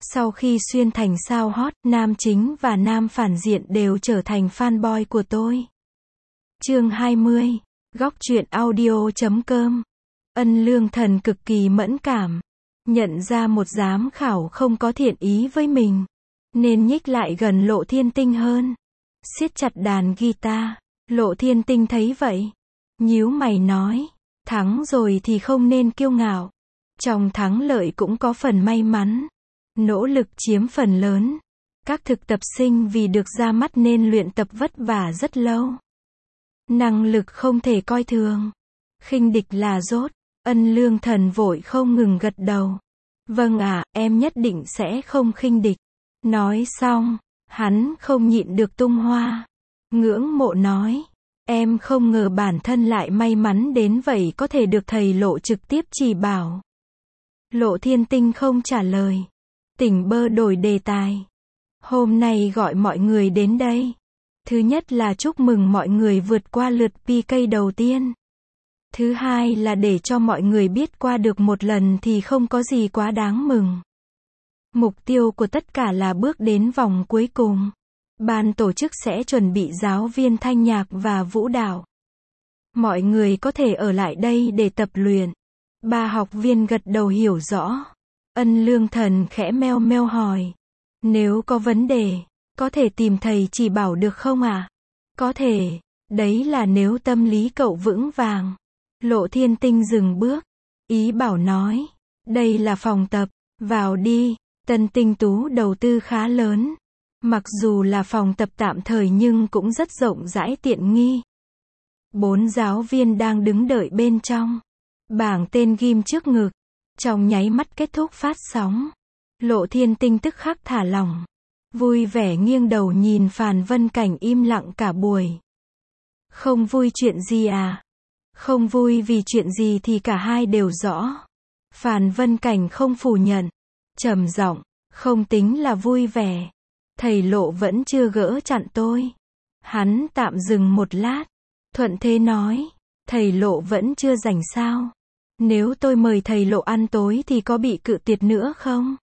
Sau khi xuyên thành sao hot, nam chính và nam phản diện đều trở thành fanboy của tôi. Chương 20. Góc truyện audio.com. Ân Lương Thần cực kỳ mẫn cảm. Nhận ra một giám khảo không có thiện ý với mình, nên nhích lại gần Lộ Thiên Tinh hơn, siết chặt đàn guitar. Lộ Thiên Tinh thấy vậy, nhíu mày nói, thắng rồi thì không nên kiêu ngạo. Trong thắng lợi cũng có phần may mắn, nỗ lực chiếm phần lớn. Các thực tập sinh vì được ra mắt nên luyện tập vất vả rất lâu. Năng lực không thể coi thường. Khinh địch là dốt. Ân Lương Thần vội không ngừng gật đầu. Vâng ạ, em nhất định sẽ không khinh địch. Nói xong, hắn không nhịn được tung hoa. Ngưỡng mộ nói, em không ngờ bản thân lại may mắn đến vậy, có thể được thầy Lộ trực tiếp chỉ bảo. Lộ Thiên Tinh không trả lời. Tỉnh bơ đổi đề tài. Hôm nay gọi mọi người đến đây. Thứ nhất là chúc mừng mọi người vượt qua lượt PK đầu tiên. Thứ hai là để cho mọi người biết qua được một lần thì không có gì quá đáng mừng. Mục tiêu của tất cả là bước đến vòng cuối cùng. Ban tổ chức sẽ chuẩn bị giáo viên thanh nhạc và vũ đạo. Mọi người có thể ở lại đây để tập luyện. Ba học viên gật đầu hiểu rõ. Ân Lương Thần khẽ meo meo hỏi. Nếu có vấn đề, có thể tìm thầy chỉ bảo được không ạ? Có thể. Đấy là nếu tâm lý cậu vững vàng. Lộ Thiên Tinh dừng bước. Ý bảo nói. Đây là phòng tập. Vào đi. Tân Tinh Tú đầu tư khá lớn. Mặc dù là phòng tập tạm thời nhưng cũng rất rộng rãi tiện nghi. 4 giáo viên đang đứng đợi bên trong. Bảng tên ghim trước ngực. Trong nháy mắt kết thúc phát sóng, Lộ Thiên Tinh tức khắc thả lỏng, vui vẻ nghiêng đầu nhìn Phàn Vân Cảnh im lặng cả buổi. Không vui chuyện gì à? Không vui vì chuyện gì thì cả hai đều rõ. Phàn Vân Cảnh không phủ nhận, trầm giọng, không tính là vui vẻ. Thầy Lộ vẫn chưa gỡ chặn tôi. Hắn tạm dừng một lát, thuận thế nói, thầy Lộ vẫn chưa rảnh sao? Nếu tôi mời thầy Lộ ăn tối thì có bị cự tuyệt nữa không?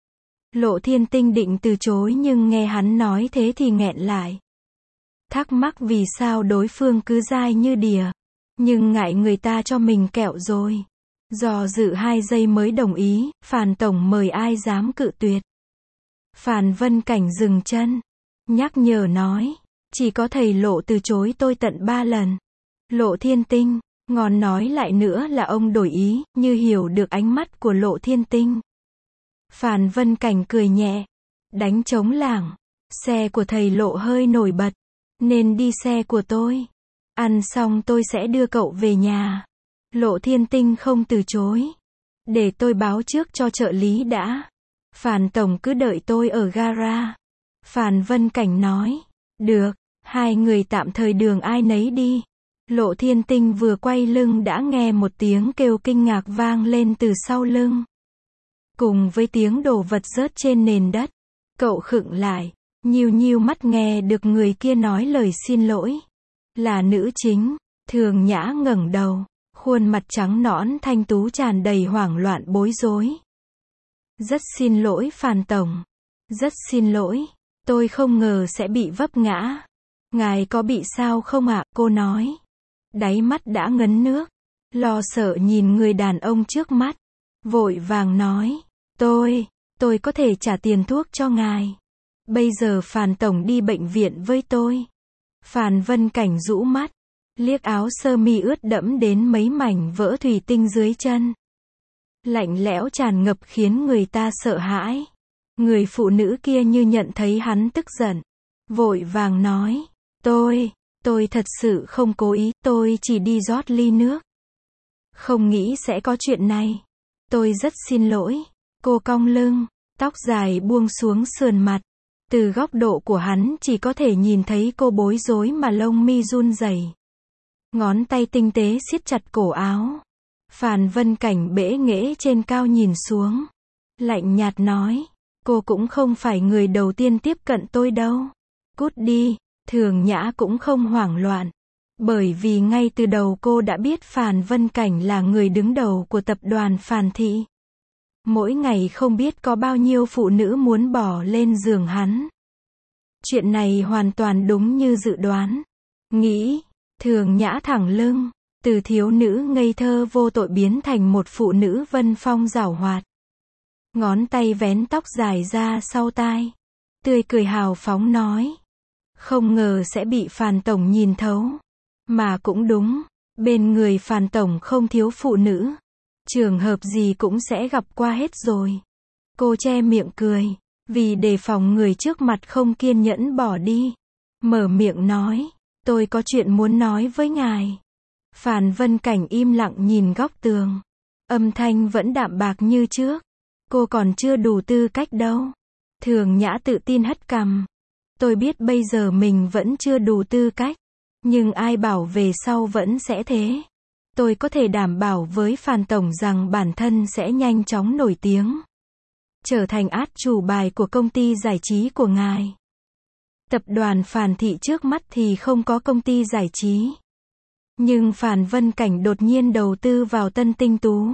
Lộ Thiên Tinh định từ chối nhưng nghe hắn nói thế thì nghẹn lại. Thắc mắc vì sao đối phương cứ dai như đìa. Nhưng ngại người ta cho mình kẹo rồi. Do dự 2 giây mới đồng ý, Phàn Tổng mời ai dám cự tuyệt. Phàn Vân Cảnh dừng chân, nhắc nhở nói, chỉ có thầy Lộ từ chối tôi tận 3 lần. Lộ Thiên Tinh, ngon nói lại nữa là ông đổi ý, như hiểu được ánh mắt của Lộ Thiên Tinh. Phàn Vân Cảnh cười nhẹ, đánh trống lảng, xe của thầy Lộ hơi nổi bật, nên đi xe của tôi. Ăn xong tôi sẽ đưa cậu về nhà. Lộ Thiên Tinh không từ chối. Để tôi báo trước cho trợ lý đã. Phàn Tổng cứ đợi tôi ở gara. Phàn Vân Cảnh nói, được, hai người tạm thời đường ai nấy đi. Lộ Thiên Tinh vừa quay lưng đã nghe một tiếng kêu kinh ngạc vang lên từ sau lưng. Cùng với tiếng đồ vật rớt trên nền đất. Cậu khựng lại, nhíu nhíu mắt nghe được người kia nói lời xin lỗi. Là nữ chính. Thường Nhã ngẩng đầu, khuôn mặt trắng nõn thanh tú tràn đầy hoảng loạn bối rối. Rất xin lỗi Phàn Tổng. Rất xin lỗi. Tôi không ngờ sẽ bị vấp ngã. Ngài có bị sao không ạ? Cô nói. Đáy mắt đã ngấn nước. Lo sợ nhìn người đàn ông trước mắt. Vội vàng nói. Tôi có thể trả tiền thuốc cho ngài. Bây giờ Phàn Tổng đi bệnh viện với tôi. Phàn Vân Cảnh rũ mắt. Liếc áo sơ mi ướt đẫm đến mấy mảnh vỡ thủy tinh dưới chân. Lạnh lẽo tràn ngập khiến người ta sợ hãi. Người phụ nữ kia như nhận thấy hắn tức giận. Vội vàng nói. Tôi thật sự không cố ý, tôi chỉ đi rót ly nước. Không nghĩ sẽ có chuyện này. Tôi rất xin lỗi. Cô cong lưng, tóc dài buông xuống sườn mặt. Từ góc độ của hắn chỉ có thể nhìn thấy cô bối rối mà lông mi run rẩy. Ngón tay tinh tế siết chặt cổ áo. Phàn Vân Cảnh bẽ nghễ trên cao nhìn xuống. Lạnh nhạt nói, cô cũng không phải người đầu tiên tiếp cận tôi đâu. Cút đi. Thường Nhã cũng không hoảng loạn. Bởi vì ngay từ đầu cô đã biết Phàn Vân Cảnh là người đứng đầu của tập đoàn Phàn Thị. Mỗi ngày không biết có bao nhiêu phụ nữ muốn bỏ lên giường hắn. Chuyện này hoàn toàn đúng như dự đoán. Nghĩ, Thường Nhã thẳng lưng, từ thiếu nữ ngây thơ vô tội biến thành một phụ nữ vân phong giảo hoạt. Ngón tay vén tóc dài ra sau tai. Tươi cười hào phóng nói. Không ngờ sẽ bị Phàn tổng nhìn thấu. Mà cũng đúng, bên người Phàn tổng không thiếu phụ nữ. Trường hợp gì cũng sẽ gặp qua hết rồi. Cô che miệng cười, vì đề phòng người trước mặt không kiên nhẫn bỏ đi. Mở miệng nói, tôi có chuyện muốn nói với ngài. Phàn Vân Cảnh im lặng nhìn góc tường. Âm thanh vẫn đạm bạc như trước. Cô còn chưa đủ tư cách đâu. Thường Nhã tự tin hất cằm. Tôi biết bây giờ mình vẫn chưa đủ tư cách. Nhưng ai bảo về sau vẫn sẽ thế. Tôi có thể đảm bảo với Phàn tổng rằng bản thân sẽ nhanh chóng nổi tiếng. Trở thành át chủ bài của công ty giải trí của ngài. Tập đoàn Phàn Thị trước mắt thì không có công ty giải trí. Nhưng Phàn Vân Cảnh đột nhiên đầu tư vào Tân Tinh Tú.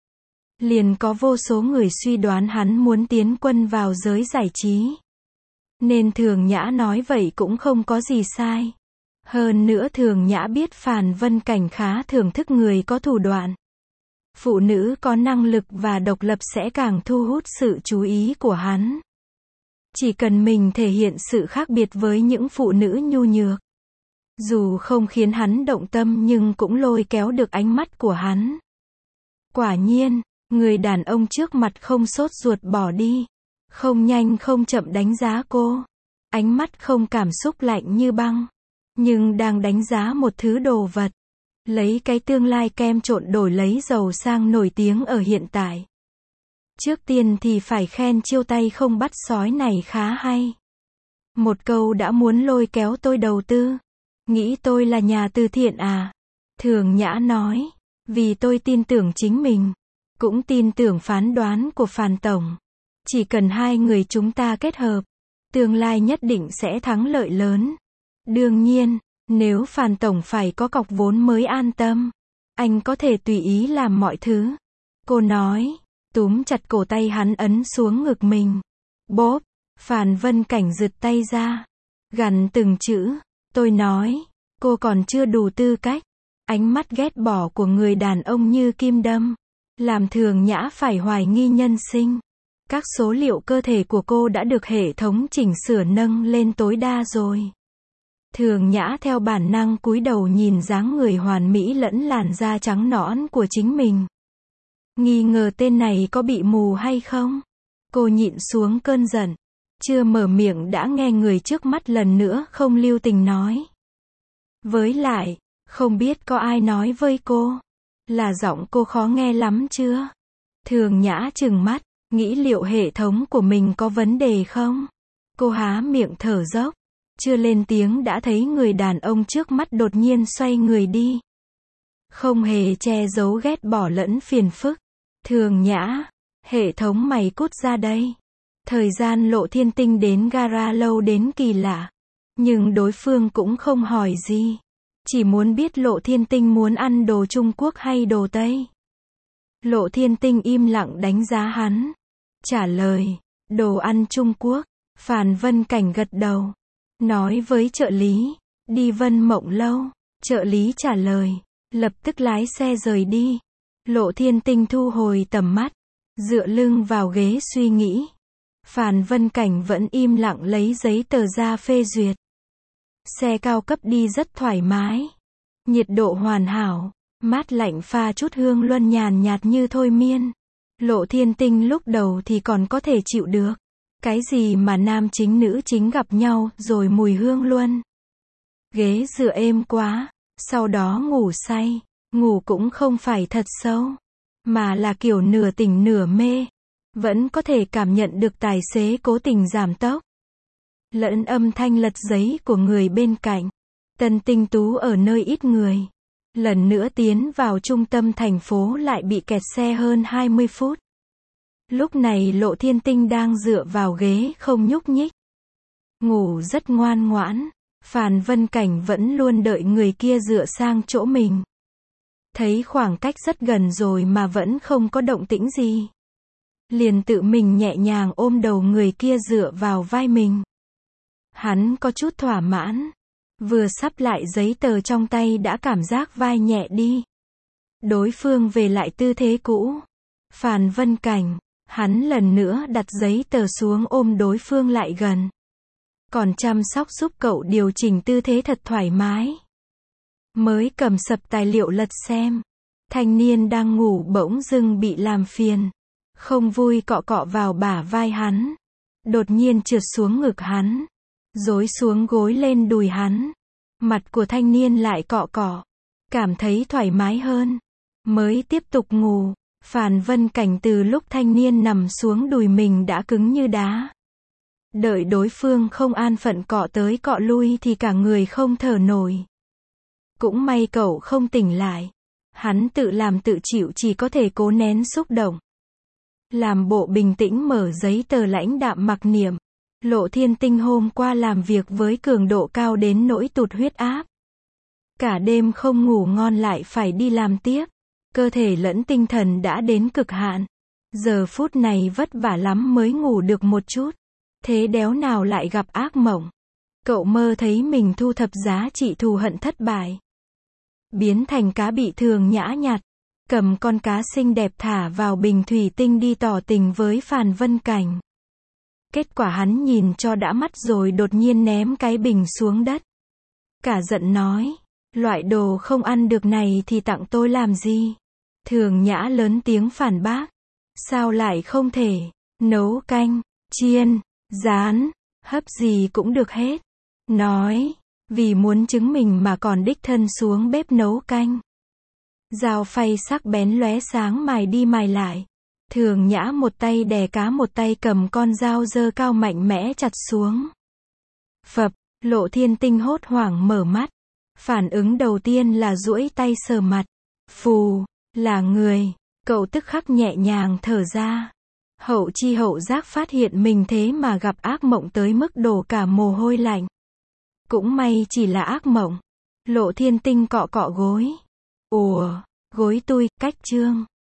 Liền có vô số người suy đoán hắn muốn tiến quân vào giới giải trí. Nên Thường Nhã nói vậy cũng không có gì sai. Hơn nữa Thường Nhã biết Phàn Vân Cảnh khá thưởng thức người có thủ đoạn. Phụ nữ có năng lực và độc lập sẽ càng thu hút sự chú ý của hắn. Chỉ cần mình thể hiện sự khác biệt với những phụ nữ nhu nhược. Dù không khiến hắn động tâm nhưng cũng lôi kéo được ánh mắt của hắn. Quả nhiên, người đàn ông trước mặt không sốt ruột bỏ đi. Không nhanh không chậm đánh giá cô. Ánh mắt không cảm xúc lạnh như băng. Nhưng đang đánh giá một thứ đồ vật. Lấy cái tương lai kem trộn đổi lấy giàu sang nổi tiếng ở hiện tại. Trước tiên thì phải khen chiêu tay không bắt sói này khá hay. Một câu đã muốn lôi kéo tôi đầu tư. Nghĩ tôi là nhà từ thiện à? Thường Nhã nói. Vì tôi tin tưởng chính mình. Cũng tin tưởng phán đoán của Phàn tổng. Chỉ cần hai người chúng ta kết hợp. Tương lai nhất định sẽ thắng lợi lớn. Đương nhiên, nếu Phàn tổng phải có cọc vốn mới an tâm. Anh có thể tùy ý làm mọi thứ. Cô nói. Túm chặt cổ tay hắn ấn xuống ngực mình. Bốp. Phàn Vân Cảnh giật tay ra. Gằn từng chữ. Tôi nói. Cô còn chưa đủ tư cách. Ánh mắt ghét bỏ của người đàn ông như kim đâm. Làm Thường Nhã phải hoài nghi nhân sinh. Các số liệu cơ thể của cô đã được hệ thống chỉnh sửa nâng lên tối đa rồi. Thường Nhã theo bản năng cúi đầu nhìn dáng người hoàn mỹ lẫn làn da trắng nõn của chính mình. Nghi ngờ tên này có bị mù hay không? Cô nhịn xuống cơn giận. Chưa mở miệng đã nghe người trước mắt lần nữa không lưu tình nói. Với lại, không biết có ai nói với cô. Là giọng cô khó nghe lắm chưa? Thường Nhã trừng mắt, nghĩ liệu hệ thống của mình có vấn đề không? Cô há miệng thở dốc. Chưa lên tiếng đã thấy người đàn ông trước mắt đột nhiên xoay người đi. Không hề che giấu ghét bỏ lẫn phiền phức. Thường Nhã, hệ thống mày cút ra đây. Thời gian Lộ Thiên Tinh đến gara lâu đến kỳ lạ. Nhưng đối phương cũng không hỏi gì. Chỉ muốn biết Lộ Thiên Tinh muốn ăn đồ Trung Quốc hay đồ Tây. Lộ Thiên Tinh im lặng đánh giá hắn. Trả lời, đồ ăn Trung Quốc. Phàn Vân Cảnh gật đầu. Nói với trợ lý, đi Vân Mộng Lâu. Trợ lý trả lời, lập tức lái xe rời đi. Lộ Thiên Tinh thu hồi tầm mắt, dựa lưng vào ghế suy nghĩ. Phàn Vân Cảnh vẫn im lặng lấy giấy tờ ra phê duyệt. Xe cao cấp đi rất thoải mái. Nhiệt độ hoàn hảo, mát lạnh pha chút hương luân nhàn nhạt như thôi miên. Lộ Thiên Tinh lúc đầu thì còn có thể chịu được. Cái gì mà nam chính nữ chính gặp nhau rồi mùi hương luân. Ghế dựa êm quá, sau đó ngủ say. Ngủ cũng không phải thật sâu, mà là kiểu nửa tỉnh nửa mê. Vẫn có thể cảm nhận được tài xế cố tình giảm tốc. Lẫn âm thanh lật giấy của người bên cạnh. Tân Tinh Tú ở nơi ít người. Lần nữa tiến vào trung tâm thành phố lại bị kẹt xe hơn 20 phút. Lúc này Lộ Thiên Tinh đang dựa vào ghế không nhúc nhích. Ngủ rất ngoan ngoãn. Phàn Vân Cảnh vẫn luôn đợi người kia dựa sang chỗ mình. Thấy khoảng cách rất gần rồi mà vẫn không có động tĩnh gì. liền tự mình nhẹ nhàng ôm đầu người kia dựa vào vai mình. Hắn có chút thỏa mãn. Vừa sắp lại giấy tờ trong tay đã cảm giác vai nhẹ đi. Đối phương về lại tư thế cũ. Phàn Vân Cảnh, hắn lần nữa đặt giấy tờ xuống ôm đối phương lại gần. Còn chăm sóc giúp cậu điều chỉnh tư thế thật thoải mái. Mới cầm sập tài liệu lật xem. Thanh niên đang ngủ bỗng dưng bị làm phiền. Không vui cọ cọ vào bả vai hắn. Đột nhiên trượt xuống ngực hắn. Rối xuống gối lên đùi hắn. Mặt của thanh niên lại cọ cọ. Cảm thấy thoải mái hơn. Mới tiếp tục ngủ. Phàn Vân Cảnh từ lúc thanh niên nằm xuống đùi mình đã cứng như đá. Đợi đối phương không an phận cọ tới cọ lui thì cả người không thở nổi. Cũng may cậu không tỉnh lại. Hắn tự làm tự chịu chỉ có thể cố nén xúc động. Làm bộ bình tĩnh mở giấy tờ lãnh đạm mặc niệm. Lộ Thiên Tinh hôm qua làm việc với cường độ cao đến nỗi tụt huyết áp. Cả đêm không ngủ ngon lại phải đi làm tiếp. Cơ thể lẫn tinh thần đã đến cực hạn. Giờ phút này vất vả lắm mới ngủ được một chút. Thế đéo nào lại gặp ác mộng. Cậu mơ thấy mình thu thập giá trị thù hận thất bại. Biến thành cá bị thường nhã nhặn. Cầm con cá xinh đẹp thả vào bình thủy tinh đi tỏ tình với Phàn Vân Cảnh. Kết quả hắn nhìn cho đã mắt rồi đột nhiên ném cái bình xuống đất. Cả giận nói. Loại đồ không ăn được này thì tặng tôi làm gì? Thường nhã lớn tiếng phản bác. Sao lại không thể? Nấu canh, chiên, rán, hấp gì cũng được hết. Nói. Vì muốn chứng minh mà còn đích thân xuống bếp nấu canh. Dao phay sắc bén lóe sáng mài đi mài lại. Thường nhã một tay đè cá một tay cầm con dao giơ cao mạnh mẽ chặt xuống. Phập, Lộ Thiên Tinh hốt hoảng mở mắt. Phản ứng đầu tiên là duỗi tay sờ mặt. Phù, là người. Cậu tức khắc nhẹ nhàng thở ra. Hậu chi hậu giác phát hiện mình thế mà gặp ác mộng tới mức đổ cả mồ hôi lạnh. Cũng may chỉ là ác mộng. Lộ Thiên Tinh cọ cọ gối. Ủa, gối tui, cách chương.